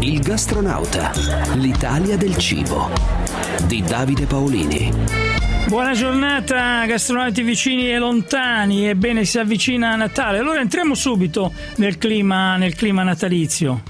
Il gastronauta, l'Italia del cibo, di Davide Paolini. Buona giornata gastronauti vicini e lontani. Ebbene, si avvicina Natale, allora entriamo subito nel clima natalizio.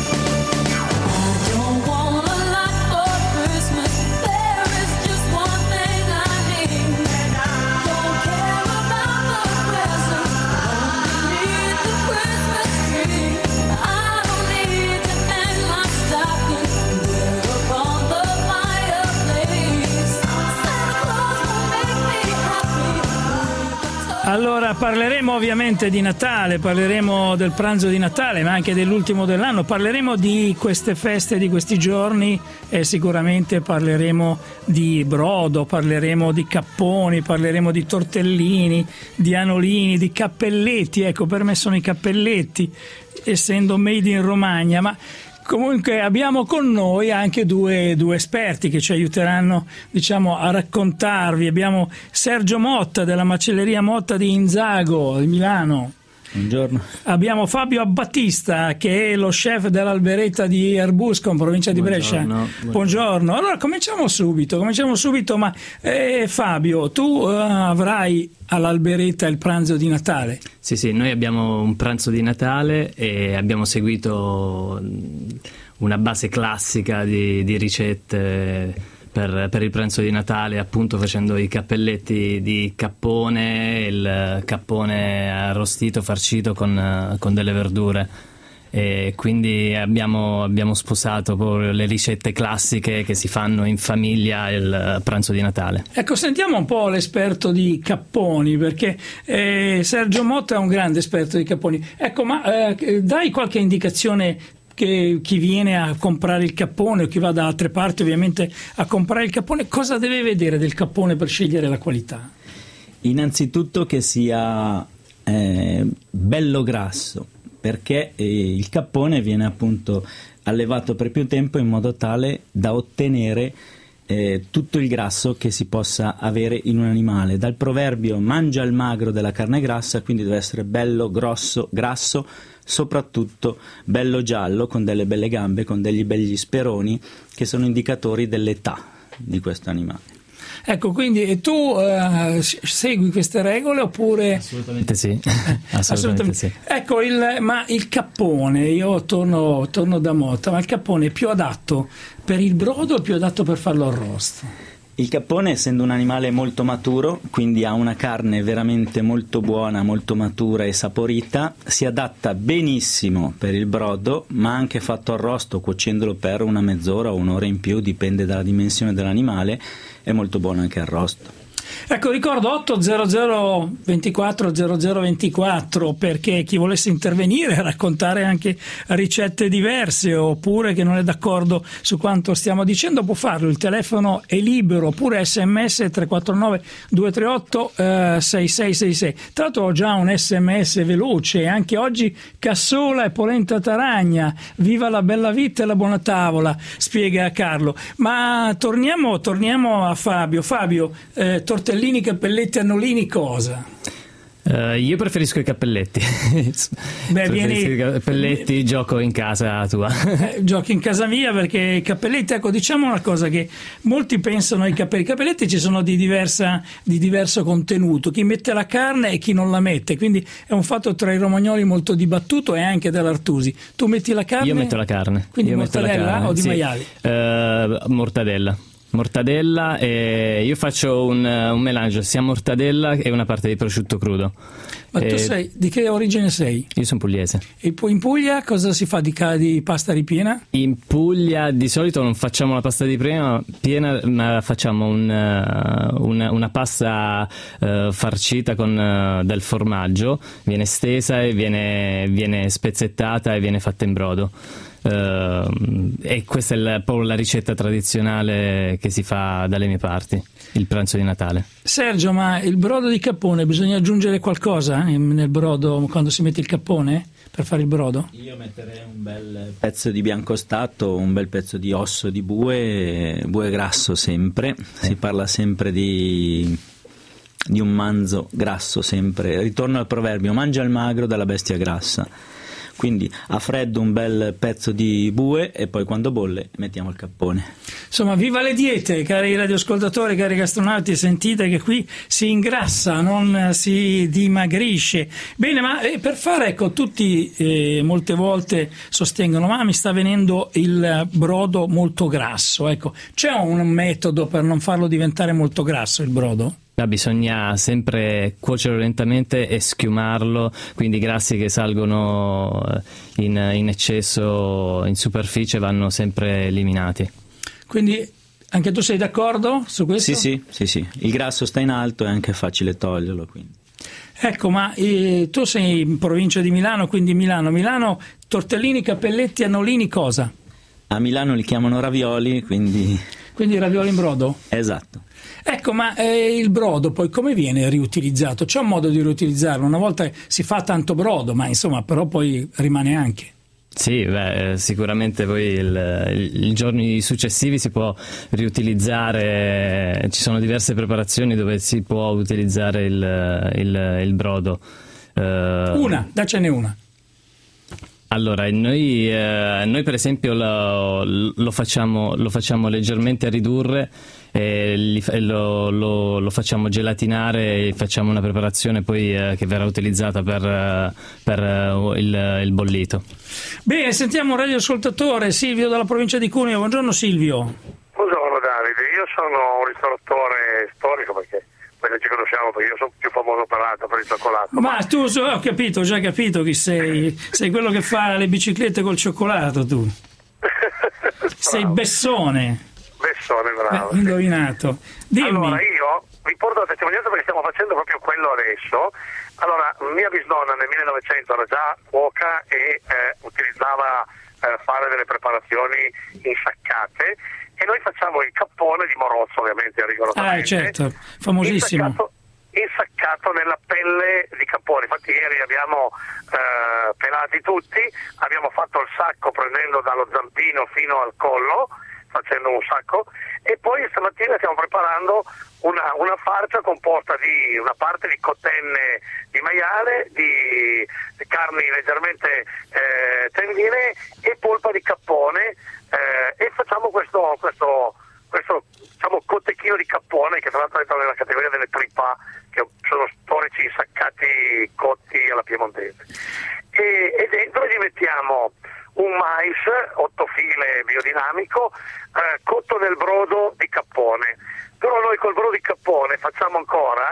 Allora parleremo ovviamente di Natale, parleremo del pranzo di Natale, ma anche dell'ultimo dell'anno, parleremo di queste feste, di questi giorni, e sicuramente parleremo di brodo, parleremo di capponi, parleremo di tortellini, di anolini, di cappelletti. Ecco, per me sono i cappelletti, essendo made in Romagna, ma comunque abbiamo con noi anche due esperti che ci aiuteranno, diciamo, a raccontarvi. Abbiamo Sergio Motta della macelleria Motta di Inzago di Milano. Buongiorno. Abbiamo Fabio Abbattista che è lo chef dell'Alberetta di Erbusco in provincia di Brescia. Buongiorno. Allora cominciamo subito, ma Fabio, tu avrai all'Alberetta il pranzo di Natale? Sì, noi abbiamo un pranzo di Natale e abbiamo seguito una base classica di ricette per il pranzo di Natale, appunto facendo i cappelletti di cappone, il cappone arrostito, farcito con delle verdure. E quindi abbiamo sposato proprio le ricette classiche che si fanno in famiglia il pranzo di Natale. Ecco, sentiamo un po' l'esperto di capponi, perché Sergio Motta è un grande esperto di capponi. Ecco, ma dai qualche indicazione che chi viene a comprare il cappone o chi va da altre parti ovviamente a comprare il cappone, cosa deve vedere del cappone per scegliere la qualità? Innanzitutto che sia bello grasso, perché il cappone viene appunto allevato per più tempo in modo tale da ottenere tutto il grasso che si possa avere in un animale. Dal proverbio mangia il magro della carne grassa, quindi deve essere bello, grosso, grasso, soprattutto bello giallo, con delle belle gambe, con degli begli speroni che sono indicatori dell'età di questo animale. Ecco, quindi tu segui queste regole oppure? Assolutamente sì. Assolutamente sì. Ecco, ma il cappone, io torno da Motta, ma il cappone è più adatto per il brodo o più adatto per farlo arrosto? Il cappone, essendo un animale molto maturo, quindi ha una carne veramente molto buona, molto matura e saporita, si adatta benissimo per il brodo, ma anche fatto arrosto, cuocendolo per una mezz'ora o un'ora in più, dipende dalla dimensione dell'animale, è molto buono anche arrosto. Ecco, ricordo 800 24 0024 perché chi volesse intervenire, raccontare anche ricette diverse oppure che non è d'accordo su quanto stiamo dicendo può farlo, il telefono è libero, oppure sms 349 238 6666. Tra l'altro ho già un sms veloce, anche oggi cassola e polenta taragna, viva la bella vita e la buona tavola, spiega Carlo. Ma torniamo a Fabio, tortellini, cappelletti, annolini, cosa? Io preferisco i cappelletti. I cappelletti, gioco in casa tua. Giochi in casa mia, perché i cappelletti, ecco, diciamo una cosa che molti pensano ai cappelletti ci sono di diverso contenuto, chi mette la carne e chi non la mette, quindi è un fatto tra i romagnoli molto dibattuto e anche dall'Artusi. Tu metti la carne? Io metto la carne. Quindi mortadella o di maiali? Mortadella, e io faccio un melange sia mortadella e una parte di prosciutto crudo. Ma tu di che origine sei? Io sono pugliese. E poi in Puglia cosa si fa di pasta ripiena? In Puglia di solito non facciamo la pasta piena, ma facciamo una pasta farcita con del formaggio, viene stesa e viene spezzettata e viene fatta in brodo. E questa è proprio la ricetta tradizionale che si fa dalle mie parti, il pranzo di Natale. Sergio, ma il brodo di cappone bisogna aggiungere qualcosa nel brodo quando si mette il cappone per fare il brodo? Io metterei un bel pezzo di biancostato, un bel pezzo di osso di bue grasso sempre, si parla sempre di un manzo grasso sempre, ritorno al proverbio mangia il magro dalla bestia grassa. quindi a freddo un bel pezzo di bue e poi quando bolle mettiamo il cappone. Insomma, viva le diete, cari radioascoltatori, cari gastronauti, sentite che qui si ingrassa, non si dimagrisce. Bene, ma per fare, ecco, tutti molte volte sostengono, ma mi sta venendo il brodo molto grasso, ecco, c'è un metodo per non farlo diventare molto grasso il brodo? Bisogna sempre cuocerlo lentamente e schiumarlo, quindi i grassi che salgono in eccesso in superficie vanno sempre eliminati. Quindi anche tu sei d'accordo su questo? Sì, il grasso sta in alto, è anche facile toglierlo, quindi. Ecco, ma tu sei in provincia di Milano, quindi Milano, tortellini, cappelletti, annolini, cosa? A Milano li chiamano ravioli, quindi ravioli in brodo? Esatto. Ecco, ma il brodo poi come viene riutilizzato? C'è un modo di riutilizzarlo? Una volta si fa tanto brodo, ma insomma però poi rimane anche. Sì, sicuramente poi i giorni successivi si può riutilizzare, ci sono diverse preparazioni dove si può utilizzare il brodo. Dacene una. Allora, noi per esempio lo facciamo leggermente ridurre e lo facciamo gelatinare e facciamo una preparazione poi che verrà utilizzata per il bollito. Bene, sentiamo un radioascoltatore, Silvio dalla provincia di Cuneo. Buongiorno Silvio. Buongiorno Davide, io sono un ristoratore storico perché non ci conosciamo, perché io sono più famoso per il cioccolato. Ma tu ho già capito chi sei. Sei quello che fa le biciclette col cioccolato, tu. Sei Bessone. Bessone, bravo. Indovinato. Dimmi. Allora, io vi porto la testimonianza perché stiamo facendo proprio quello adesso. Allora, mia bisnonna nel 1900 era già cuoca e utilizzava fare delle preparazioni insaccate. E noi facciamo il cappone di Morozzo, ovviamente, rigorosamente. Certo, famosissimo. Insaccato nella pelle di cappone. Infatti ieri abbiamo pelati tutti, abbiamo fatto il sacco prendendo dallo zampino fino al collo, facendo un sacco, e poi stamattina stiamo preparando una farcia composta di una parte di cotenne di maiale, di carni leggermente tendine e polpa di cappone, e facciamo questo diciamo cotechino di cappone che tra l'altro entra nella categoria delle trippa, che sono storici insaccati cotti alla piemontese, e dentro gli mettiamo un mais 8 file biodinamico cotto nel brodo di cappone. Però noi col brodo di cappone facciamo ancora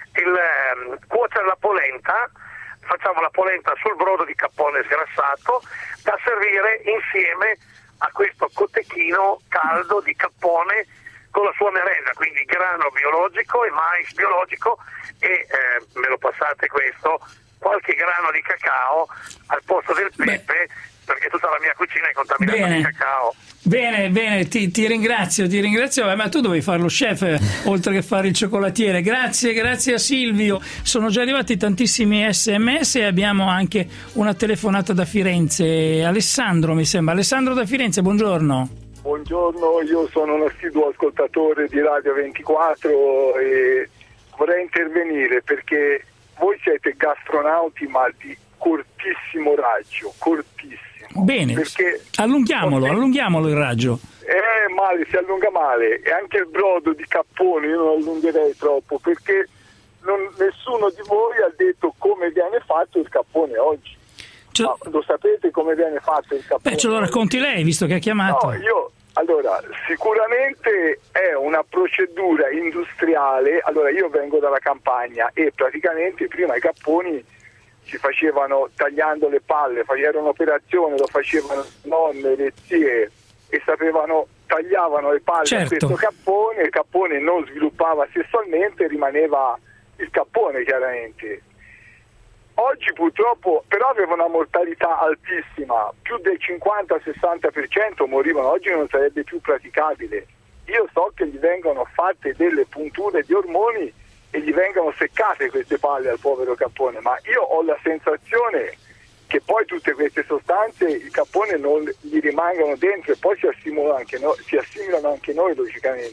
cuocere la polenta, facciamo la polenta sul brodo di cappone sgrassato da servire insieme a questo cotechino caldo di cappone con la sua merenda, quindi grano biologico e mais biologico e me lo passate questo, qualche grano di cacao al posto del pepe, perché tutta la mia cucina è contaminata di cacao. Bene, ti ringrazio, ma tu dovevi fare lo chef oltre che fare il cioccolatiere. Grazie a Silvio. Sono già arrivati tantissimi SMS e abbiamo anche una telefonata da Firenze. Alessandro, mi sembra. Alessandro da Firenze, buongiorno. Buongiorno, io sono un assiduo ascoltatore di Radio 24 e vorrei intervenire perché voi siete gastronauti ma di cortissimo raggio, cortissimo. Bene, perché allunghiamolo il raggio. Male, si allunga male, e anche il brodo di cappone io non allungherei troppo perché nessuno di voi ha detto come viene fatto il cappone oggi. Lo sapete come viene fatto il cappone? Ce lo racconti lei, visto che ha chiamato. Allora, sicuramente è una procedura industriale. Allora, io vengo dalla campagna e praticamente prima i capponi si facevano tagliando le palle, era un'operazione, lo facevano le nonne, le zie, e tagliavano le palle a questo cappone, il cappone non sviluppava sessualmente, rimaneva il cappone chiaramente. Oggi purtroppo però aveva una mortalità altissima, più del 50-60% morivano, oggi non sarebbe più praticabile. Io so che gli vengono fatte delle punture di ormoni e gli vengono seccate queste palle al povero cappone, ma io ho la sensazione che poi tutte queste sostanze il cappone non gli rimangano dentro e poi si assimilano anche noi logicamente.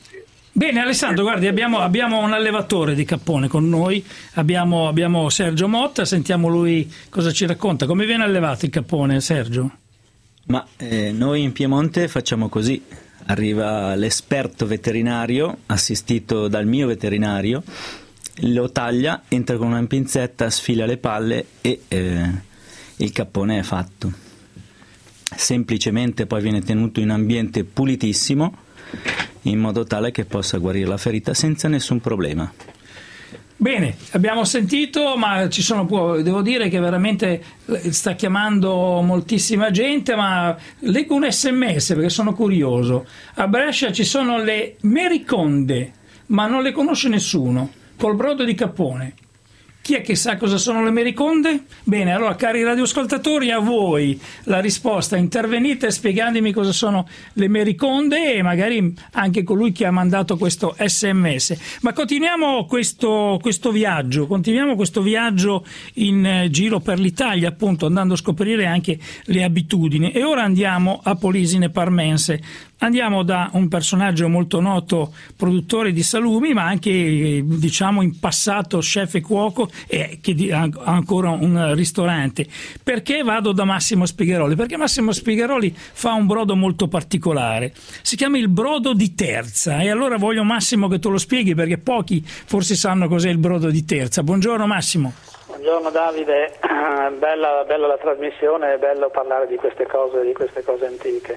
Bene Alessandro, guardi, abbiamo un allevatore di cappone con noi, abbiamo Sergio Motta, sentiamo lui cosa ci racconta. Come viene allevato il cappone, Sergio? Ma noi in Piemonte facciamo così: arriva l'esperto veterinario assistito dal mio veterinario, lo taglia, entra con una pinzetta, sfila le palle e il cappone è fatto. Semplicemente poi viene tenuto in ambiente pulitissimo in modo tale che possa guarire la ferita senza nessun problema. Bene, abbiamo sentito, ma devo dire che veramente sta chiamando moltissima gente, ma leggo un SMS perché sono curioso. A Brescia ci sono le mericonde, ma non le conosce nessuno, col brodo di cappone. Chi è che sa cosa sono le mericonde? Bene, allora cari radioascoltatori, a voi la risposta, intervenite spiegandomi cosa sono le mericonde e magari anche colui che ha mandato questo SMS. Ma continuiamo questo viaggio in giro per l'Italia, appunto andando a scoprire anche le abitudini, e ora andiamo a Polisine Parmense. Andiamo da un personaggio molto noto, produttore di salumi, ma anche diciamo in passato chef e cuoco, e che ha ancora un ristorante. Perché vado da Massimo Spigheroli? Perché Massimo Spigheroli fa un brodo molto particolare, si chiama il brodo di terza, e allora voglio Massimo che tu lo spieghi, perché pochi forse sanno cos'è il brodo di terza. Buongiorno Massimo. Buongiorno Davide, bella la trasmissione, è bello parlare di queste cose antiche.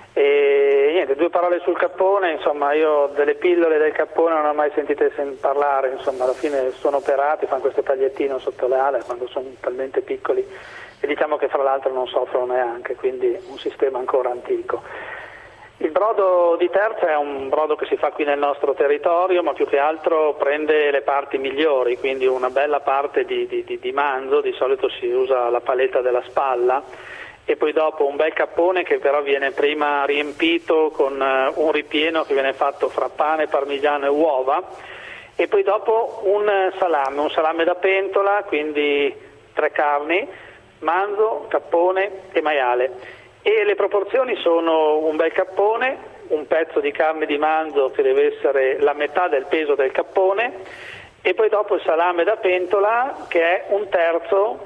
E niente, 2 parole sul cappone. Insomma, io delle pillole del cappone non ho mai sentite parlare, insomma, alla fine sono operati, fanno questo tagliettino sotto le ale quando sono talmente piccoli, e diciamo che fra l'altro non soffrono neanche, quindi un sistema ancora antico. Il brodo di terza è un brodo che si fa qui nel nostro territorio, ma più che altro prende le parti migliori, quindi una bella parte di manzo, di solito si usa la paletta della spalla, e poi dopo un bel cappone che però viene prima riempito con un ripieno che viene fatto fra pane, parmigiano e uova, e poi dopo un salame da pentola, quindi 3 carni, manzo, cappone e maiale. E le proporzioni sono un bel cappone, un pezzo di carne di manzo che deve essere la metà del peso del cappone, e poi dopo il salame da pentola che è 1/3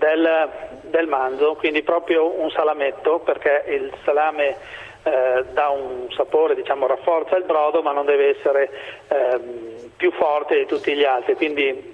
del manzo, quindi proprio un salametto, perché il salame dà un sapore, diciamo, rafforza il brodo, ma non deve essere più forte di tutti gli altri, quindi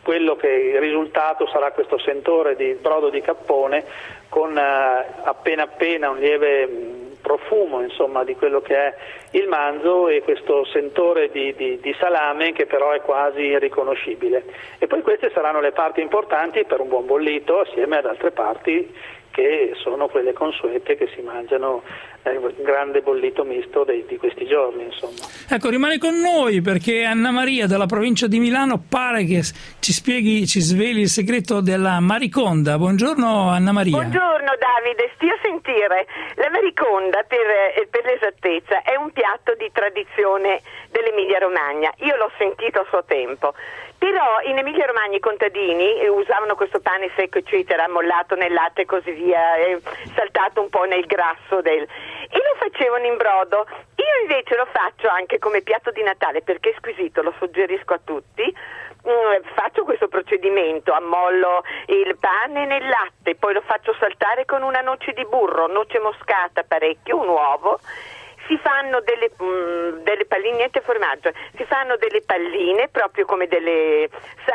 il risultato sarà questo sentore di brodo di cappone con appena un lieve profumo, insomma, di quello che è il manzo, e questo sentore di salame che però è quasi riconoscibile. E poi queste saranno le parti importanti per un buon bollito, assieme ad altre parti che sono quelle consuete che si mangiano nel grande bollito misto di questi giorni, insomma. Ecco, rimane con noi perché Anna Maria dalla provincia di Milano pare che ci sveli il segreto della mariconda. Buongiorno Anna Maria. Buongiorno Davide, stia a sentire. La mariconda, per l'esattezza, è un piatto di tradizione dell'Emilia Romagna. Io l'ho sentito a suo tempo. Però in Emilia Romagna i contadini usavano questo pane secco, eccetera, ammollato nel latte e così via, saltato un po' nel grasso e lo facevano in brodo. Io invece lo faccio anche come piatto di Natale perché è squisito, lo suggerisco a tutti. Faccio questo procedimento, ammollo il pane nel latte, poi lo faccio saltare con una noce di burro, noce moscata parecchio, un uovo. Si fanno delle palline, niente formaggio, si fanno delle palline proprio come delle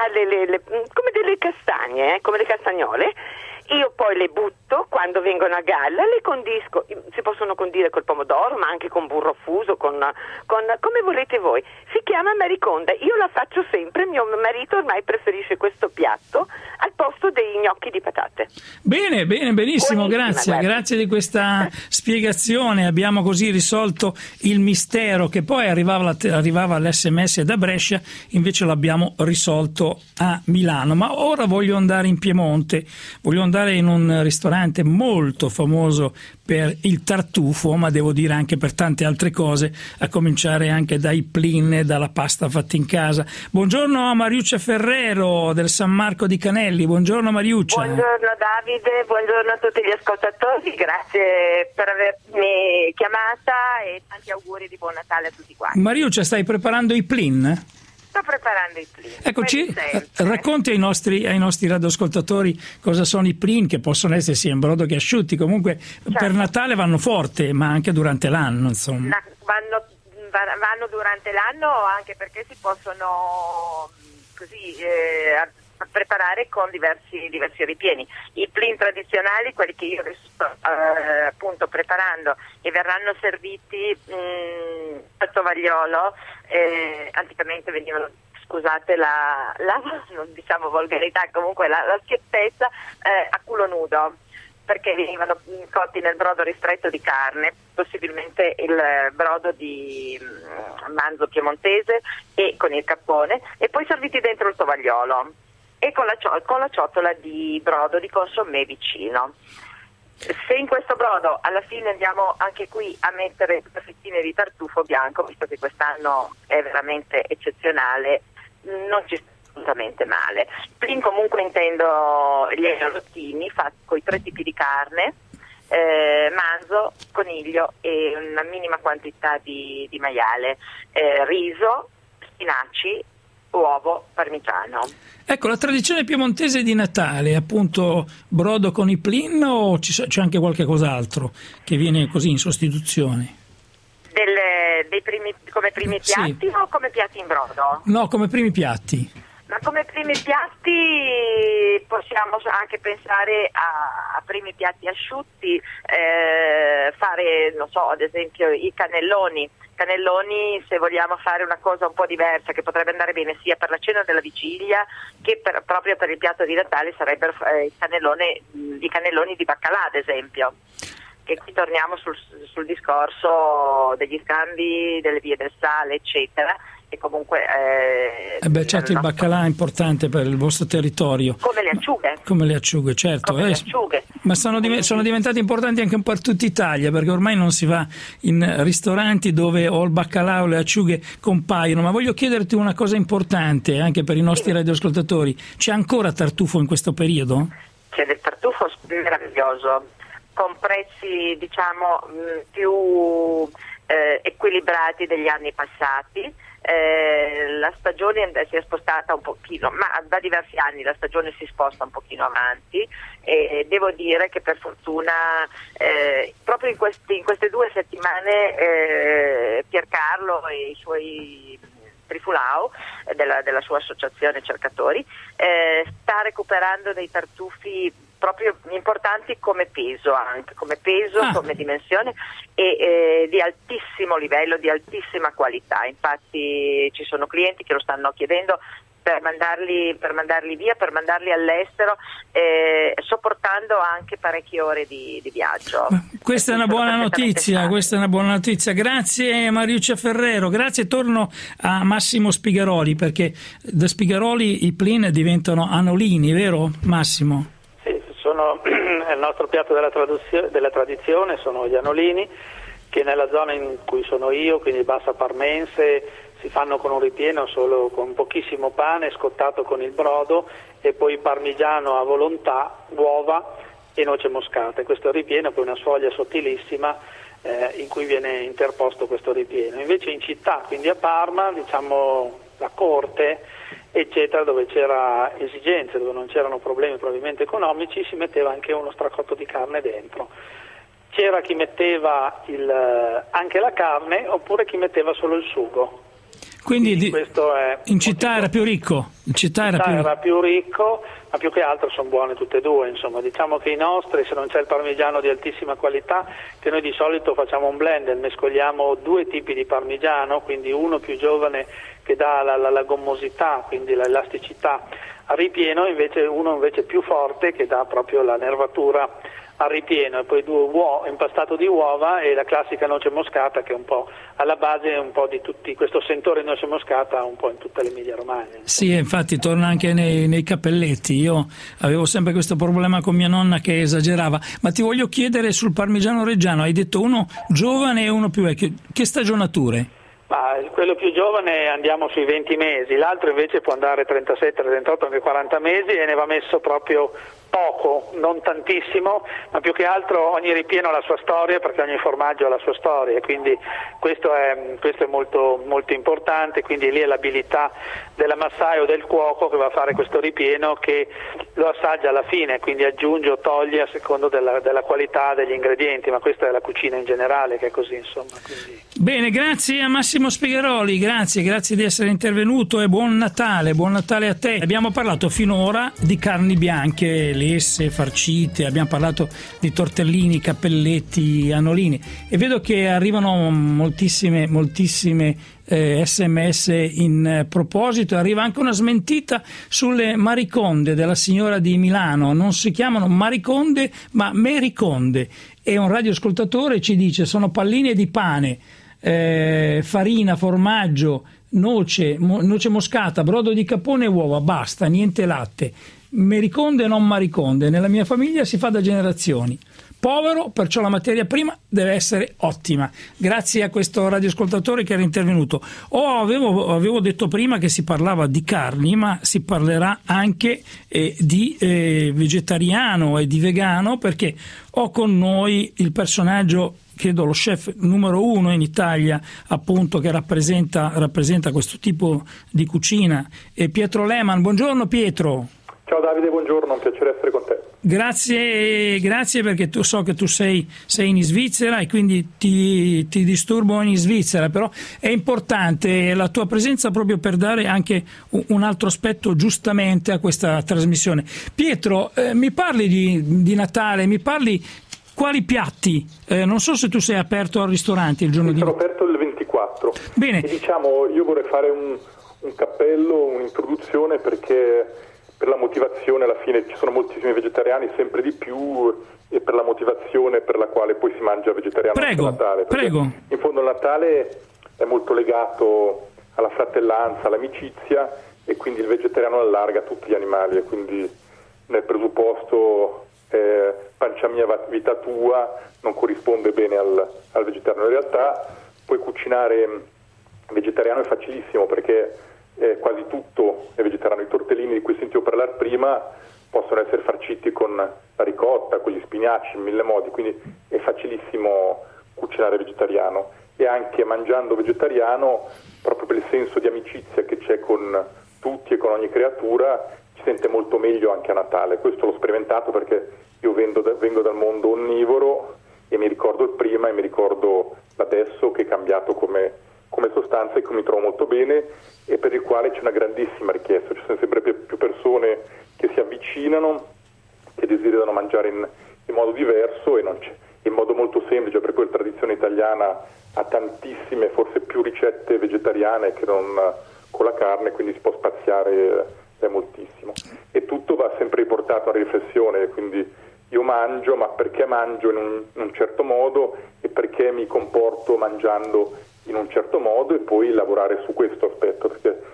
castagne, come le castagnole. Io poi le butto quando vengono a galla, le condisco, si possono condire col pomodoro ma anche con burro fuso, con come volete voi. Si chiama mariconda, io la faccio sempre, mio marito ormai preferisce questo piatto al posto dei gnocchi di patate. Bene, benissimo, grazie di questa spiegazione. Abbiamo così risolto il mistero che poi arrivava all'SMS da Brescia, invece l'abbiamo risolto a Milano. Ma ora voglio andare in Piemonte, voglio andare andare in un ristorante molto famoso per il tartufo, ma devo dire anche per tante altre cose, a cominciare anche dai plin, dalla pasta fatta in casa. Buongiorno a Mariuccia Ferrero del San Marco di Canelli. Buongiorno Mariuccia. Buongiorno Davide, buongiorno a tutti gli ascoltatori, grazie per avermi chiamata e tanti auguri di buon Natale a tutti quanti. Mariuccia, stai preparando i plin? Sto preparando i plin. Eccoci, racconti ai nostri radioascoltatori cosa sono i plin, che possono essere sia in brodo che asciutti, comunque certo. Per Natale vanno forte, ma anche durante l'anno, insomma. Vanno durante l'anno anche perché si possono così preparare con diversi ripieni. I plin tradizionali, quelli che io adesso sto appunto preparando e verranno serviti al tovagliolo, anticamente venivano, scusate la non diciamo volgarità, comunque la schiettezza, a culo nudo, perché venivano cotti nel brodo ristretto di carne, possibilmente il brodo di manzo piemontese e con il cappone, e poi serviti dentro il tovagliolo e con la ciotola di brodo di consommé vicino. Se in questo brodo alla fine andiamo anche qui a mettere due fettine di tartufo bianco, visto che quest'anno è veramente eccezionale, non ci sta assolutamente male. Plin comunque intendo gli agnolottini fatti con i 3 tipi di carne, manzo, coniglio e una minima quantità di maiale, riso, spinaci, uovo, parmigiano. Ecco, la tradizione piemontese di Natale, appunto brodo con i plin, o c'è anche qualche cos'altro che viene così in sostituzione? Come primi piatti, sì. O come piatti in brodo? No, come primi piatti. Ma come primi piatti possiamo anche pensare a primi piatti asciutti, fare, non so, ad esempio i cannelloni. Cannelloni, se vogliamo fare una cosa un po' diversa, che potrebbe andare bene sia per la cena della vigilia che proprio per il piatto di Natale, sarebbero i cannelloni di baccalà, ad esempio. Che qui torniamo sul discorso degli scambi, delle vie del sale, eccetera. E comunque certo, il baccalà è importante per il vostro territorio. Come le acciughe. Come le acciughe, certo. Le acciughe. Ma sono diventate importanti anche un po' per tutta Italia, perché ormai non si va in ristoranti dove o il baccalà o le acciughe compaiono. Ma voglio chiederti una cosa importante anche per i nostri radioascoltatori: c'è ancora tartufo in questo periodo? C'è del tartufo meraviglioso, con prezzi diciamo più equilibrati degli anni passati. La stagione si è spostata un pochino, ma da diversi anni la stagione si sposta un pochino avanti, e devo dire che per fortuna proprio in queste 2 settimane Piercarlo e i suoi Trifulau della sua associazione cercatori sta recuperando dei tartufi proprio importanti come peso, anche come peso, come dimensione, e di altissimo livello, di altissima qualità. Infatti ci sono clienti che lo stanno chiedendo per mandarli via, per mandarli all'estero, sopportando anche parecchie ore di viaggio. Questa è una buona notizia, Grazie Mariuccia Ferrero, grazie. Torno a Massimo Spigaroli, perché da Spigaroli i plin diventano anolini, vero Massimo? Sono il nostro piatto della tradizione, sono gli anolini, che nella zona in cui sono io, quindi Bassa Parmense, si fanno con un ripieno solo con pochissimo pane scottato con il brodo e poi parmigiano a volontà, uova e noce moscata. Questo ripieno, poi una sfoglia sottilissima in cui viene interposto questo ripieno. Invece in città, quindi a Parma, diciamo la corte, eccetera, dove c'era esigenze, dove non c'erano problemi probabilmente economici, si metteva anche uno stracotto di carne dentro. C'era chi metteva anche la carne, oppure chi metteva solo il sugo. Quindi in città era più ricco? In città era più ricco, ma più che altro sono buone tutte e due, insomma. Diciamo che i nostri, se non c'è il parmigiano di altissima qualità, che noi di solito facciamo un blend, mescoliamo 2 tipi di parmigiano, quindi uno più giovane che dà la gommosità, quindi l'elasticità a ripieno, uno invece più forte che dà proprio la nervatura al ripieno, e poi 2 impastato di uova e la classica noce moscata, che è un po' alla base un po' di tutti, questo sentore di noce moscata un po' in tutta l'Emilia Romagna. Sì, infatti torna anche nei cappelletti. Io avevo sempre questo problema con mia nonna che esagerava. Ma ti voglio chiedere sul parmigiano reggiano, hai detto uno giovane e uno più vecchio, che stagionature? Quello più giovane andiamo sui 20 mesi, l'altro invece può andare 37, 38, anche 40 mesi, e ne va messo proprio poco, non tantissimo, ma più che altro ogni ripieno ha la sua storia, perché ogni formaggio ha la sua storia, quindi questo è molto, molto importante. Quindi lì è l'abilità della massaia o del cuoco che va a fare questo ripieno, che lo assaggia alla fine, quindi aggiunge o toglie a secondo della qualità degli ingredienti, ma questa è la cucina in generale che è così, insomma. Quindi... Bene, grazie a Massimo Spigheroli, grazie di essere intervenuto e buon Natale a te. Abbiamo parlato finora di carni bianche, lesse, farcite, abbiamo parlato di tortellini, cappelletti, annolini, e vedo che arrivano moltissime SMS in proposito. Arriva anche una smentita sulle mariconde della signora di Milano, non si chiamano mariconde ma mericonde, e un radioascoltatore ci dice sono palline di pane, farina, formaggio, noce moscata, brodo di capone e uova, basta, niente latte. Mericonde e non mariconde, nella mia famiglia si fa da generazioni. Povero, perciò la materia prima deve essere ottima. Grazie a questo radioascoltatore che era intervenuto. Avevo detto prima che si parlava di carni, ma si parlerà anche di vegetariano e di vegano, perché ho con noi il personaggio, credo lo chef numero 1 in Italia, appunto, che rappresenta questo tipo di cucina, è Pietro Lehmann. Buongiorno Pietro. Ciao Davide, buongiorno, un piacere essere con te. Grazie, perché so che tu sei in Svizzera e quindi ti disturbo in Svizzera, però è importante la tua presenza proprio per dare anche un altro aspetto giustamente a questa trasmissione. Pietro, mi parli di Natale, mi parli quali piatti? Non so se tu sei aperto al ristorante il giorno di Natale. Sono aperto il 24. Bene. E io vorrei fare un cappello, un'introduzione, perché per la motivazione, alla fine ci sono moltissimi vegetariani, sempre di più, e per la motivazione per la quale poi si mangia vegetariano anche a Natale. Prego. In fondo il Natale è molto legato alla fratellanza, all'amicizia, e quindi il vegetariano allarga tutti gli animali, e quindi nel presupposto pancia mia vita tua non corrisponde bene al vegetariano. In realtà poi cucinare vegetariano è facilissimo, perché quasi tutto è vegetariano. I tortellini di cui sentivo parlare prima possono essere farciti con la ricotta, con gli spinaci, in 1000 modi, quindi è facilissimo cucinare vegetariano. E anche mangiando vegetariano, proprio per il senso di amicizia che c'è con tutti e con ogni creatura, ci sente molto meglio anche a Natale. Questo l'ho sperimentato, perché io vengo dal mondo onnivoro e mi ricordo il prima e mi ricordo l'adesso, che è cambiato come sostanza, e che mi trovo molto bene, e per il quale c'è una grandissima richiesta. Ci sono sempre più persone che si avvicinano, che desiderano mangiare in modo diverso, e in modo molto semplice, perché la tradizione italiana ha tantissime, forse più ricette vegetariane che non con la carne, quindi si può spaziare moltissimo, e tutto va sempre riportato a riflessione. Quindi io mangio, ma perché mangio in un certo modo, e perché mi comporto mangiando in un certo modo, e poi lavorare su questo aspetto,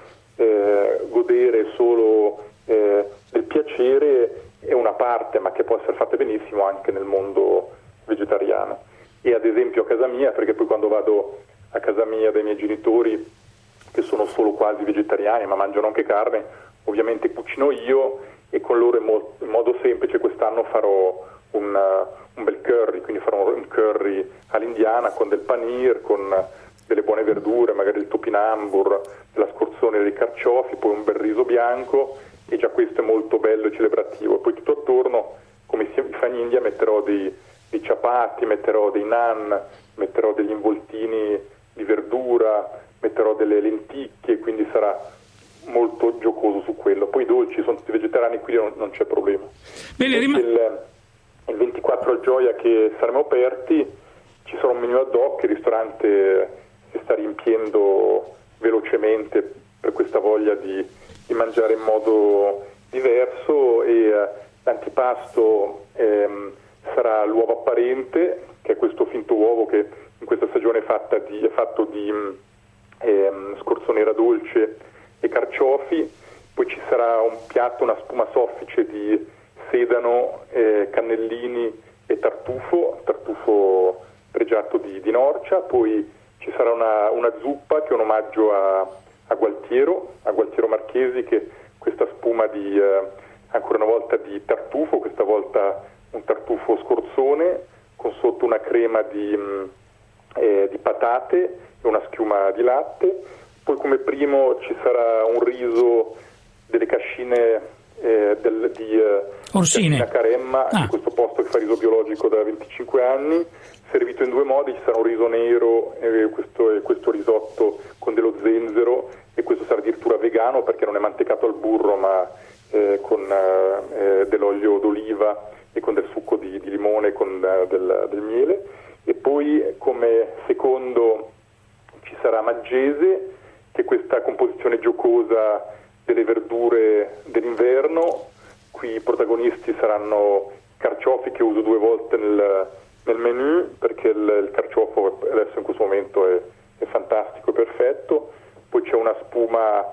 perché godere solo del piacere è una parte, ma che può essere fatta benissimo anche nel mondo vegetariano. E ad esempio a casa mia, perché poi quando vado a casa mia dai miei genitori, che sono solo quasi vegetariani ma mangiano anche carne, ovviamente cucino io, e con loro in modo semplice quest'anno farò un bel curry, quindi farò un curry all'indiana con del panir, con delle buone verdure, magari il topinambur, della scorzone, dei carciofi, poi un bel riso bianco, e già questo è molto bello e celebrativo. E poi tutto attorno, come si fa in India, metterò dei ciapati, metterò dei naan, metterò degli involtini di verdura, metterò delle lenticchie, quindi sarà molto giocoso su quello. Poi i dolci sono tutti vegetariani, quindi non c'è problema. Bene, il 24 a Gioia, che saremo aperti, ci sarà un menù ad hoc, il ristorante si sta riempiendo velocemente per questa voglia di mangiare in modo diverso, e l'antipasto sarà l'uovo apparente, che è questo finto uovo che in questa stagione è fatto di scorzo nera dolce e carciofi. Poi ci sarà un piatto, una spuma soffice di sedano, cannellini e tartufo pregiato di norcia. Poi ci sarà una zuppa che è un omaggio a Gualtiero Marchesi, che è questa spuma ancora una volta di tartufo, questa volta un tartufo scorzone con sotto una crema di patate e una schiuma di latte. Poi come primo ci sarà un riso delle cascine di Orsine Caremma, di questo posto che fa riso biologico da 25 anni, servito in 2 modi. Ci sarà un riso nero e questo risotto con dello zenzero, e questo sarà addirittura vegano perché non è mantecato al burro ma con dell'olio d'oliva e con del succo di limone, con del miele. E poi come secondo ci sarà Maggese, che è questa composizione giocosa delle verdure dell'inverno. Qui i protagonisti saranno carciofi, che uso 2 volte nel menù perché il carciofo adesso in questo momento è fantastico, è perfetto. Poi c'è una spuma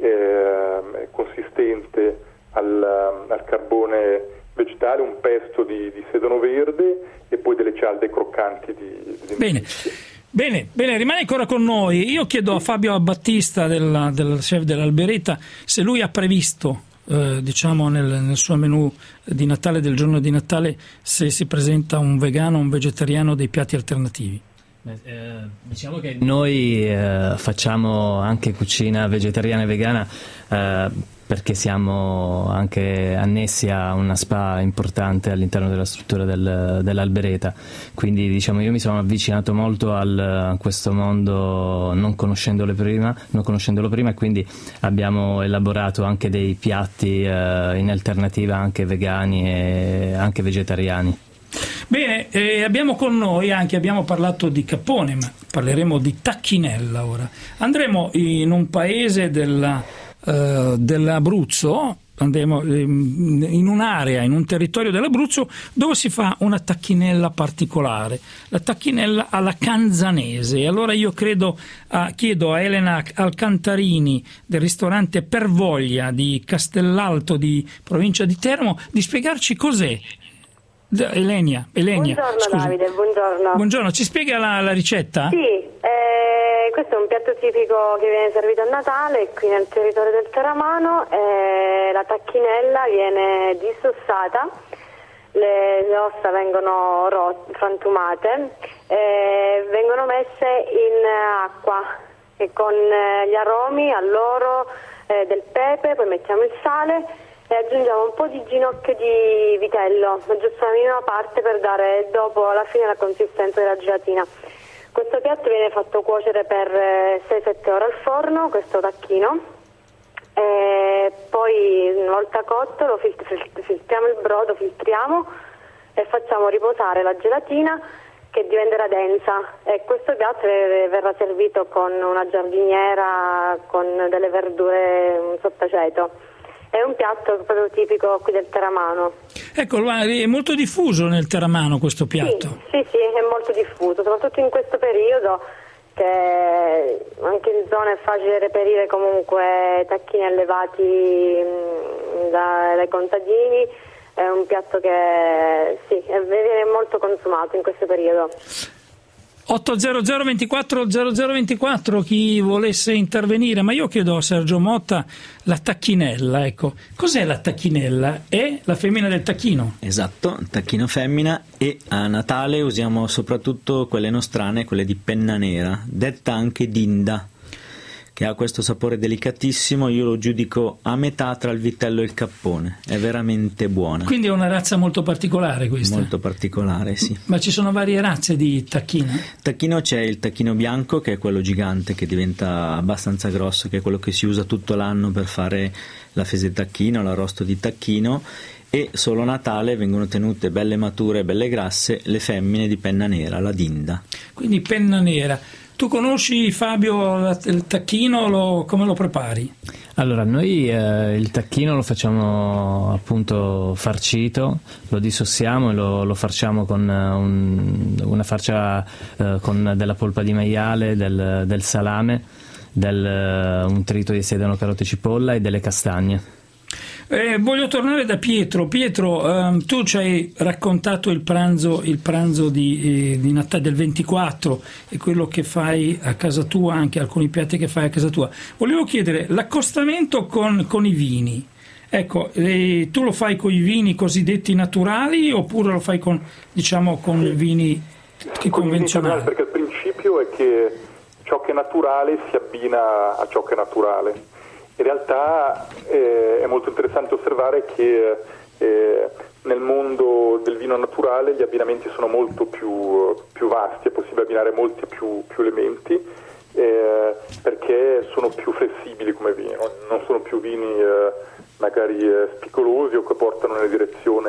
consistente al carbone vegetale, un pesto di sedano verde e poi delle cialde croccanti di Bene, rimane ancora con noi. Io chiedo a Fabio Battista, del chef dell'Alberetta, se lui ha previsto nel suo menù di Natale, del giorno di Natale, se si presenta un vegano o un vegetariano, dei piatti alternativi. Diciamo che noi facciamo anche cucina vegetariana e vegana perché siamo anche annessi a una spa importante all'interno della struttura dell'Albereta, quindi diciamo io mi sono avvicinato molto a questo mondo non conoscendolo prima, e quindi abbiamo elaborato anche dei piatti in alternativa anche vegani e anche vegetariani. Bene, abbiamo con noi abbiamo parlato di Cappone, ma parleremo di Tacchinella ora. Andremo in un paese dell'Abruzzo, andremo in un'area, in un territorio dell'Abruzzo dove si fa una tacchinella particolare, la tacchinella alla canzanese. Allora io chiedo a Elena Alcantarini del ristorante Per Voglia di Castellalto di provincia di Teramo di spiegarci cos'è. Elenia, buongiorno, scusi. Davide, buongiorno, ci spiega la ricetta? Sì, questo è un piatto tipico che viene servito a Natale qui nel territorio del Teramano. La tacchinella viene dissossata, le ossa vengono frantumate, vengono messe in acqua e con gli aromi all'oro del pepe, poi mettiamo il sale e aggiungiamo un po' di ginocchio di vitello, giusto una minima parte per dare dopo alla fine la consistenza della gelatina. Questo piatto viene fatto cuocere per 6-7 ore al forno, questo tacchino, e poi una volta cotto lo filtriamo il brodo, filtriamo e facciamo riposare la gelatina che diventerà densa, e questo piatto verrà servito con una giardiniera con delle verdure, un sottaceto. È un piatto proprio tipico qui del Teramano. Ecco, è molto diffuso nel Teramano questo piatto. Sì, è molto diffuso, soprattutto in questo periodo, che anche in zone è facile reperire comunque tacchini allevati dai contadini. È un piatto che viene molto consumato in questo periodo. 800 24 0024 chi volesse intervenire, ma io chiedo a Sergio Motta la tacchinella, ecco, cos'è la tacchinella? È la femmina del tacchino? Esatto, tacchino femmina, e a Natale usiamo soprattutto quelle nostrane, quelle di penna nera, detta anche dinda, che ha questo sapore delicatissimo. Io lo giudico a metà tra il vitello e il cappone, è veramente buona. Quindi è una razza molto particolare questa? Molto particolare, sì. Ma ci sono varie razze di tacchino? Tacchino c'è il tacchino bianco, che è quello gigante che diventa abbastanza grosso, che è quello che si usa tutto l'anno per fare la fese di tacchino, l'arrosto di tacchino, e solo a Natale vengono tenute belle mature, belle grasse, le femmine di penna nera, la dinda. Quindi penna nera. Tu conosci, Fabio, il tacchino, come lo prepari? Allora, noi il tacchino lo facciamo appunto farcito, lo dissossiamo e lo farciamo con una farcia con della polpa di maiale, del salame, un trito di sedano, carote e cipolla e delle castagne. Voglio tornare da Pietro. Pietro, tu ci hai raccontato il pranzo di Natale del 24 e quello che fai a casa tua, anche alcuni piatti che fai a casa tua. Volevo chiedere l'accostamento con i vini. Ecco, tu lo fai con i vini cosiddetti naturali oppure lo fai con vini convenzionali? Perché il principio è che ciò che è naturale si abbina a ciò che è naturale. In realtà è molto interessante osservare che nel mondo del vino naturale gli abbinamenti sono molto più vasti, è possibile abbinare molti più elementi perché sono più flessibili come vini, non sono più vini magari spigolosi o che portano nella direzione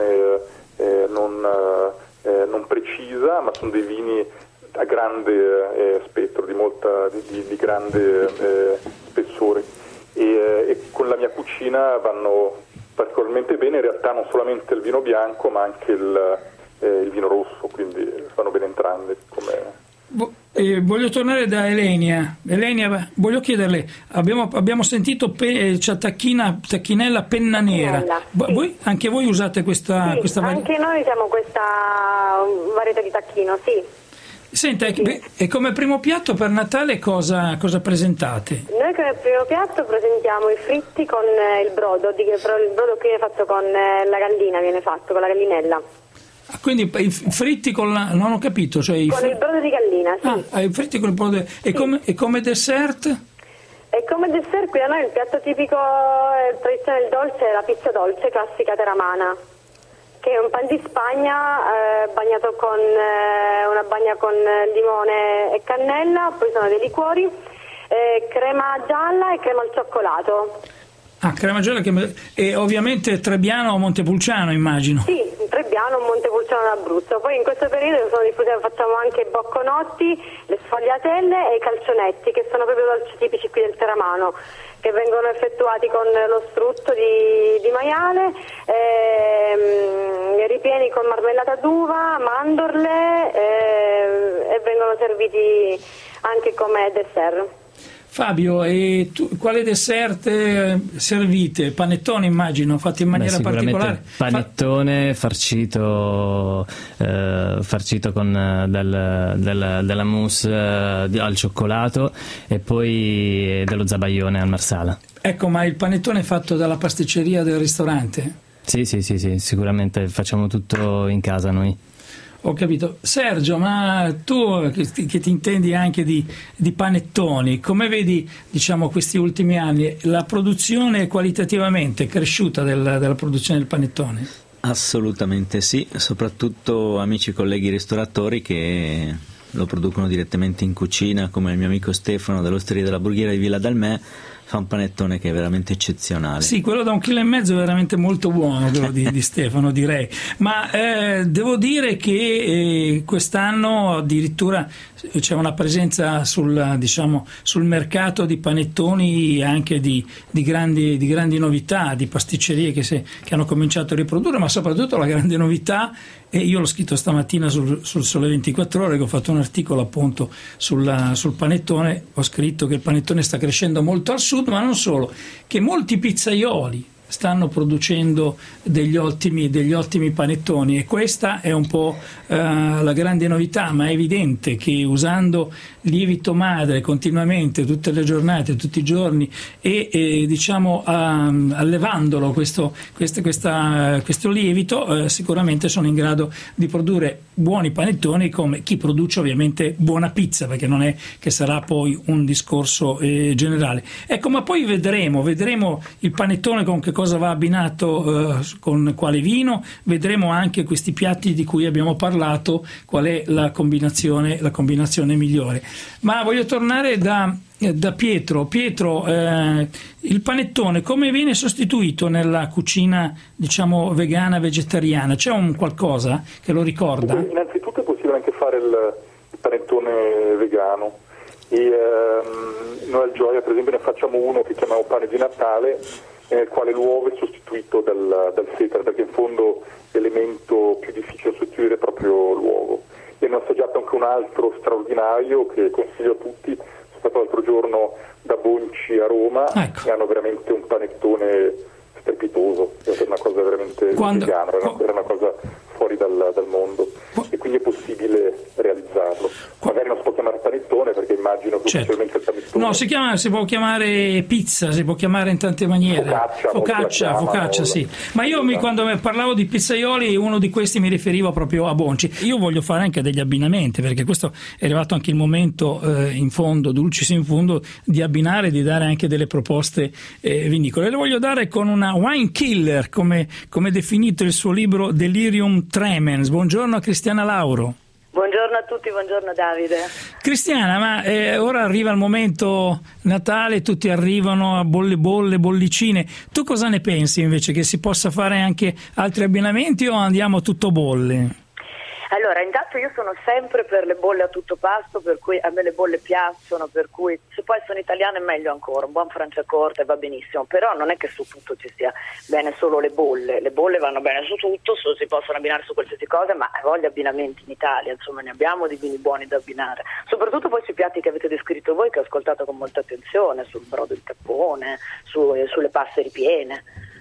non precisa, ma sono dei vini a grande spettro, di grande spessore. E con la mia cucina vanno particolarmente bene in realtà non solamente il vino bianco ma anche il vino rosso, quindi vanno bene entrambi. Voglio tornare da Elenia. Elenia, voglio chiederle, abbiamo sentito c'è tacchinella penna nera. Sì. Anche voi usate questa varietà? Anche noi usiamo questa varietà di tacchino, sì. Senta, e come primo piatto per Natale cosa presentate? Noi come primo piatto presentiamo i fritti con il brodo, però il brodo qui è fatto con la gallina, viene fatto con la gallinella. Quindi i fritti con la... non ho capito. Cioè il brodo di gallina, sì. I fritti con il brodo e come dessert? E come dessert qui da noi il piatto tipico tradizionale dolce è la pizza dolce classica teramana, che è un pan di Spagna bagnato con una bagna con limone e cannella, poi sono dei liquori, crema gialla e crema al cioccolato. Crema gialla e ovviamente Trebbiano o Montepulciano, immagino. Sì, Trebbiano o Montepulciano d'Abruzzo. Poi in questo periodo facciamo anche bocconotti, le sfogliatelle e i calzonetti, che sono proprio dolci tipici qui del teramano, che vengono effettuati con lo strutto di maiale, ripieni con marmellata d'uva, mandorle e vengono serviti anche come dessert. Fabio, e tu, quale dessert servite? Panettone, immagino, fatti in maniera particolare? Panettone farcito con della mousse al cioccolato e poi dello zabaione al marsala. Ecco, ma il panettone è fatto dalla pasticceria del ristorante? Sì, sicuramente facciamo tutto in casa noi. Ho capito. Sergio, ma tu che ti intendi anche di panettoni, come vedi, questi ultimi anni, la produzione qualitativamente è cresciuta della produzione del panettone? Assolutamente sì, soprattutto amici colleghi ristoratori che lo producono direttamente in cucina, come il mio amico Stefano dell'Osteria della Brughiera di Villa d'Almè, fa un panettone che è veramente eccezionale. Sì, quello da 1,5 kg è veramente molto buono, quello di Stefano, direi. Ma devo dire che quest'anno addirittura c'è una presenza sul mercato di panettoni anche di grandi novità, di pasticcerie che hanno cominciato a riprodurre, ma soprattutto la grande novità, e io l'ho scritto stamattina sul Sole 24 Ore, che ho fatto un articolo appunto sul panettone, ho scritto che il panettone sta crescendo molto al sud, ma non solo, che molti pizzaioli stanno producendo degli ottimi panettoni, e questa è un po' la grande novità. Ma è evidente che usando lievito madre continuamente, tutte le giornate, tutti i giorni, e allevandolo questo lievito, sicuramente sono in grado di produrre buoni panettoni, come chi produce ovviamente buona pizza, perché non è che sarà poi un discorso generale. Ecco, ma poi vedremo il panettone con che cosa va abbinato, con quale vino, vedremo anche questi piatti di cui abbiamo parlato, qual è la combinazione migliore. Ma voglio tornare da Pietro. Il panettone come viene sostituito nella cucina, vegana, vegetariana? C'è un qualcosa che lo ricorda? Innanzitutto è possibile anche fare il panettone vegano, e noi al Gioia per esempio ne facciamo uno che chiamiamo pane di Natale, nel quale l'uovo è sostituito dal sesamo, perché in fondo l'elemento più difficile da sostituire è proprio l'uovo. E ne ho assaggiato anche un altro straordinario che consiglio a tutti. Sono stato l'altro giorno da Bonci a Roma, e hanno veramente un panettone strepitoso, è una cosa veramente italiana, era una cosa fuori dal mondo, e quindi è possibile realizzarlo. Magari non si può chiamare panettone, perché immagino che ufficialmente il panettone... No, si può chiamare pizza, si può chiamare in tante maniere. Focaccia, sì. Ma io quando parlavo di pizzaioli, uno di questi mi riferivo proprio a Bonci. Io voglio fare anche degli abbinamenti, perché questo è arrivato anche il momento, in fondo, dulcis in fondo, di abbinare, di dare anche delle proposte vinicole. Le voglio dare con una wine killer, come definito il suo libro Delirium Tremens. Buongiorno a Cristiana Lauro. Buongiorno a tutti, buongiorno Davide. Cristiana, ma ora arriva il momento Natale, tutti arrivano a bollicine. Tu cosa ne pensi invece? Che si possa fare anche altri abbinamenti o andiamo tutto bolle? Allora, intanto io sono sempre per le bolle a tutto pasto, per cui a me le bolle piacciono, per cui se poi sono italiane è meglio ancora, un buon Franciacorta va benissimo, però non è che su tutto ci sia bene solo le bolle vanno bene su tutto, si possono abbinare su qualsiasi cosa, ma voglio abbinamenti in Italia, insomma ne abbiamo di vini buoni da abbinare, soprattutto poi sui piatti che avete descritto voi, che ho ascoltato con molta attenzione, sul brodo di cappone, sulle paste ripiene.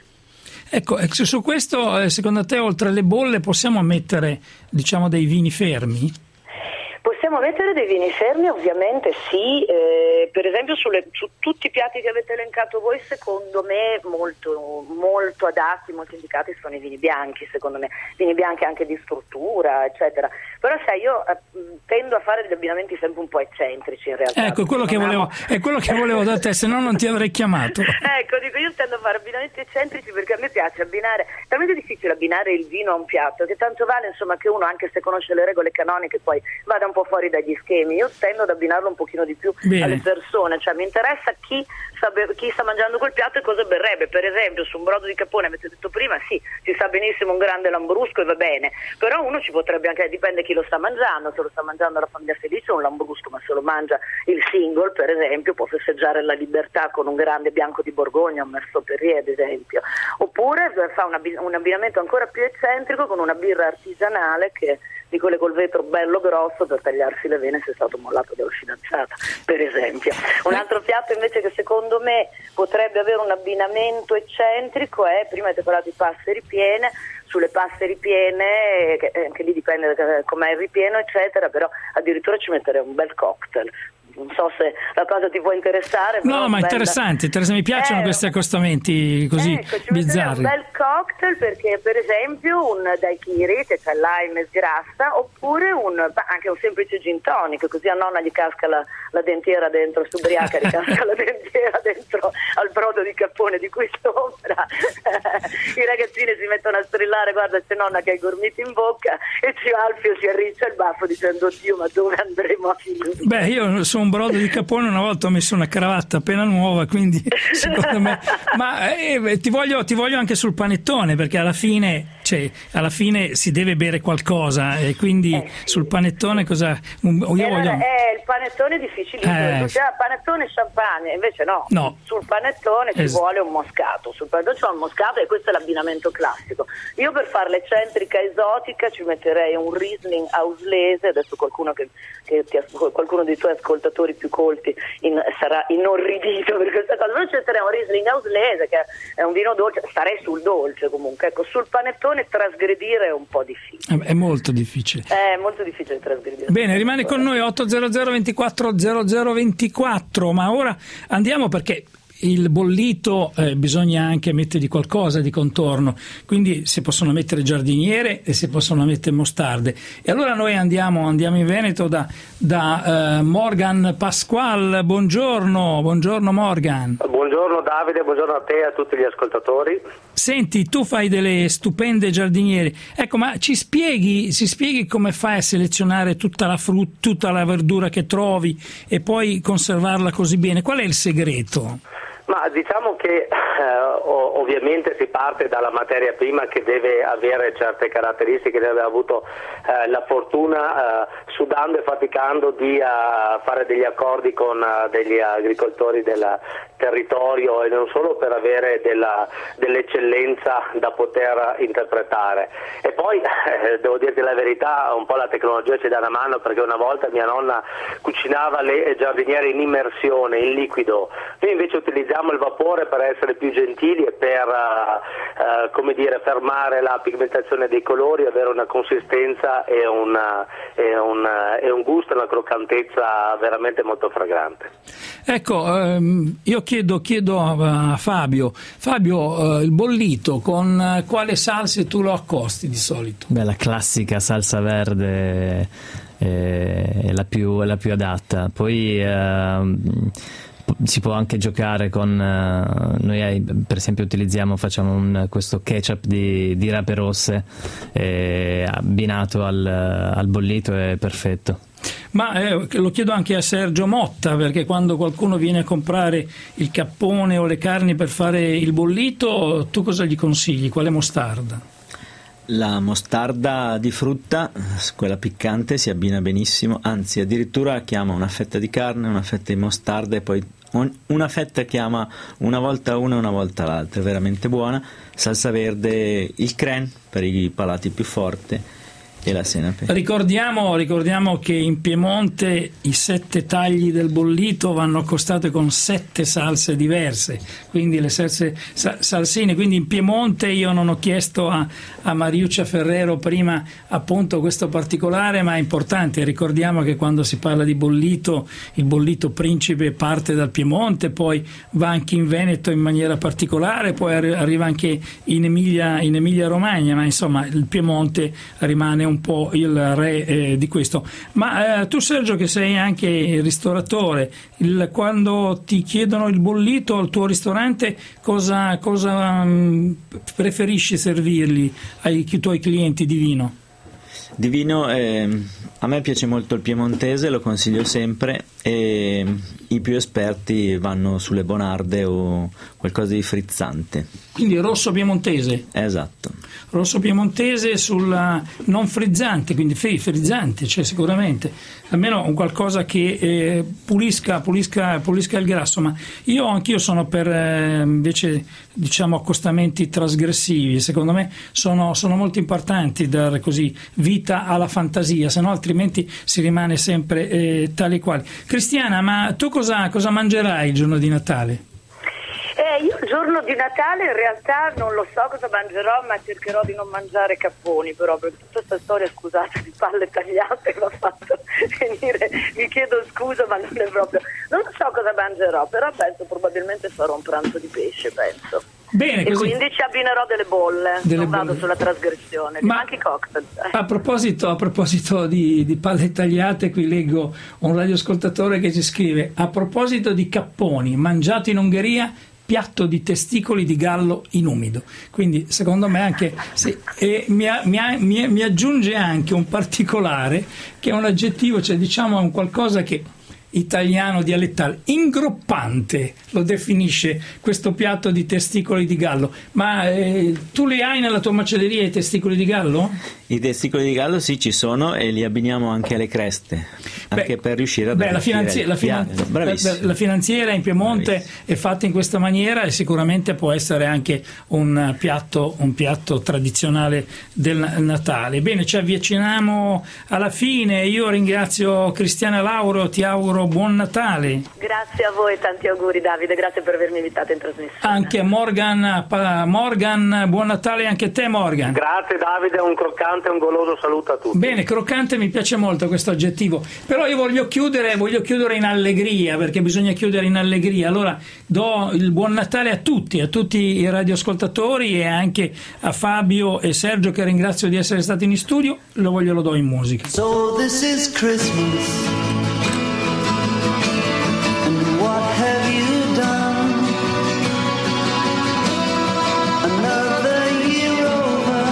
Ecco, su questo secondo te oltre alle bolle possiamo mettere dei vini fermi? Possiamo mettere dei vini fermi, ovviamente sì, per esempio su tutti i piatti che avete elencato voi, secondo me molto, molto adatti, molto indicati sono i vini bianchi, secondo me, vini bianchi anche di struttura, eccetera. Però sai, io tendo a fare degli abbinamenti sempre un po' eccentrici in realtà. Ecco, è quello che volevo da te, se no non ti avrei chiamato. Ecco, io tendo a fare abbinamenti eccentrici perché a me piace abbinare, è talmente difficile abbinare il vino a un piatto che tanto vale insomma che uno, anche se conosce le regole canoniche, poi vada un po' fuori dagli schemi. Io tendo ad abbinarlo un pochino di più alle persone, cioè mi interessa chi sta mangiando quel piatto e cosa berrebbe. Per esempio su un brodo di cappone, avete detto prima, sì, si sa benissimo un grande lambrusco e va bene, però uno ci potrebbe anche, dipende chi lo sta mangiando, se lo sta mangiando la famiglia felice un lambrusco, ma se lo mangia il single per esempio può festeggiare la libertà con un grande bianco di Borgogna, un Merceau Perrier ad esempio, oppure fa un abbinamento ancora più eccentrico con una birra artigianale di quelle col vetro bello grosso per tagliarsi le vene se è stato mollato dalla fidanzata, per esempio. Un altro piatto invece che secondo me potrebbe avere un abbinamento eccentrico è, prima avete parlato di paste ripiene, sulle paste ripiene, anche lì dipende da com'è il ripieno eccetera, però addirittura ci metterei un bel cocktail. Non so se la cosa ti può interessare. No, ma interessante, mi piacciono questi accostamenti così bizzarri. Un bel cocktail perché per esempio un daiquiri che c'è lime e sgrassa, oppure anche un semplice gin tonic, così a nonna gli casca la dentiera dentro, si ubriaca gli casca la dentiera dentro al brodo di cappone di qui sopra. I ragazzini si mettono a strillare, guarda c'è nonna che ha i gormiti in bocca, e zio Alfio si arriccia il baffo dicendo oddio ma dove andremo a finire? Beh, io sono un brodo di cappone, una volta ho messo una cravatta appena nuova, quindi secondo me ti voglio anche sul panettone, perché alla fine si deve bere qualcosa, e quindi sul panettone cosa il panettone è difficilissimo, panettone e champagne, invece no. Sul panettone ci vuole un moscato, sul panettone c'è un moscato e questo è l'abbinamento classico. Io per farla eccentrica esotica ci metterei un Riesling auslese, adesso qualcuno dei tuoi ascoltatori più colti sarà inorridito per questa cosa, noi cercheremo un Riesling auslese che è un vino dolce, starei sul dolce comunque, ecco, sul panettone trasgredire è un po' difficile, è molto difficile trasgredire. Bene, rimane con noi 800 24 0024, ma ora andiamo, perché il bollito bisogna anche mettergli qualcosa di contorno, quindi si possono mettere giardiniere e si possono mettere mostarde, e allora noi andiamo in Veneto da Morgan Pasquale. Buongiorno Morgan. Buongiorno Davide, buongiorno a te e a tutti gli ascoltatori. Senti, tu fai delle stupende giardiniere, ecco, ma si spieghi come fai a selezionare tutta la frutta, tutta la verdura che trovi e poi conservarla così bene? Qual è il segreto? Ma diciamo che ovviamente si parte dalla materia prima che deve avere certe caratteristiche, deve aver avuto la fortuna, sudando e faticando, di fare degli accordi con degli agricoltori del territorio e non solo, per avere dell'eccellenza da poter interpretare. E poi devo dirti la verità, un po' la tecnologia ci dà una mano, perché una volta mia nonna cucinava le giardiniere in immersione, in liquido. Noi invece utilizziamo il vapore per essere più gentili e per fermare la pigmentazione dei colori, avere una consistenza e un gusto e una croccantezza veramente molto fragrante. Ecco, io chiedo a Fabio, il bollito con quale salse tu lo accosti di solito? Beh, la classica salsa verde è la più adatta. Poi si può anche giocare con noi per esempio facciamo questo ketchup di rape rosse, abbinato al bollito, è perfetto. Ma lo chiedo anche a Sergio Motta, perché quando qualcuno viene a comprare il cappone o le carni per fare il bollito, tu cosa gli consigli? Quale mostarda? La mostarda di frutta, quella piccante, si abbina benissimo, anzi addirittura chiama una fetta di carne, una fetta di mostarda e poi una fetta chiama una volta una e una volta l'altra, è veramente buona. Salsa verde, il crème per i palati più forti e la senape. Ricordiamo che in Piemonte i 7 tagli del bollito vanno accostate con 7 salse diverse, quindi le salsine. Quindi in Piemonte io non ho chiesto a Mariuccia Ferrero prima appunto questo particolare, ma è importante. Ricordiamo che quando si parla di bollito, il bollito principe parte dal Piemonte, poi va anche in Veneto in maniera particolare, poi arriva anche in Emilia Romagna, ma insomma il Piemonte rimane un po' il re di questo. Ma tu Sergio, che sei anche il ristoratore, quando ti chiedono il bollito al tuo ristorante, cosa preferisci servirgli ai tuoi clienti di vino? Di vino a me piace molto il piemontese, lo consiglio sempre, e i più esperti vanno sulle bonarde o qualcosa di frizzante. Quindi rosso piemontese? Esatto. Rosso piemontese sulla non frizzante, quindi frizzante, cioè sicuramente almeno un qualcosa che pulisca il grasso. Ma anch'io sono per invece accostamenti trasgressivi. Secondo me sono molto importanti dare così vita alla fantasia, se no altrimenti si rimane sempre tali e quali. Cristiana, ma tu cosa mangerai il giorno di Natale? Io il giorno di Natale in realtà non lo so cosa mangerò, ma cercherò di non mangiare capponi, però, perché tutta questa storia, scusate, di palle tagliate mi ha fatto venire, vi chiedo scusa, ma non è proprio, non so cosa mangerò, però penso probabilmente farò un pranzo di pesce, penso. Bene, e così. Quindi ci abbinerò delle bolle, non vado sulla trasgressione, ma anche i cocktail. A proposito di palle tagliate, qui leggo un radioascoltatore che ci scrive: a proposito di capponi mangiati in Ungheria, piatto di testicoli di gallo in umido. Quindi secondo me anche sì, e mi aggiunge anche un particolare che è un aggettivo, cioè diciamo un qualcosa che italiano dialettale, ingroppante lo definisce questo piatto di testicoli di gallo. Ma tu li hai nella tua macelleria i testicoli di gallo? I testicoli di gallo sì, ci sono, e li abbiniamo anche alle creste, anche per riuscire a la finanziera in Piemonte è fatta in questa maniera, e sicuramente può essere anche un piatto tradizionale del Natale. Bene, ci avviciniamo alla fine. Io ringrazio Cristiana Lauro, ti auguro buon Natale. Grazie a voi, tanti auguri Davide, grazie per avermi invitato in trasmissione. Anche Morgan, buon Natale anche a te, Morgan. Grazie Davide, un croccante e un goloso saluto a tutti. Bene, croccante mi piace molto questo aggettivo, però io voglio chiudere in allegria, perché bisogna chiudere in allegria. Allora do il buon Natale a tutti i radioascoltatori, e anche a Fabio e Sergio, che ringrazio di essere stati in studio. Lo do in musica. So this is Christmas. What have you done? Another year over,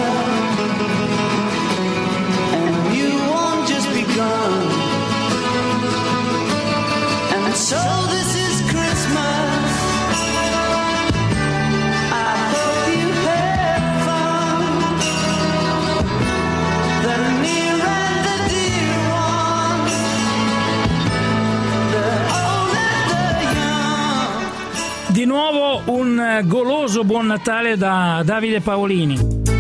and you won't just begun. And so this is Christmas. Di nuovo un goloso buon Natale da Davide Paolini.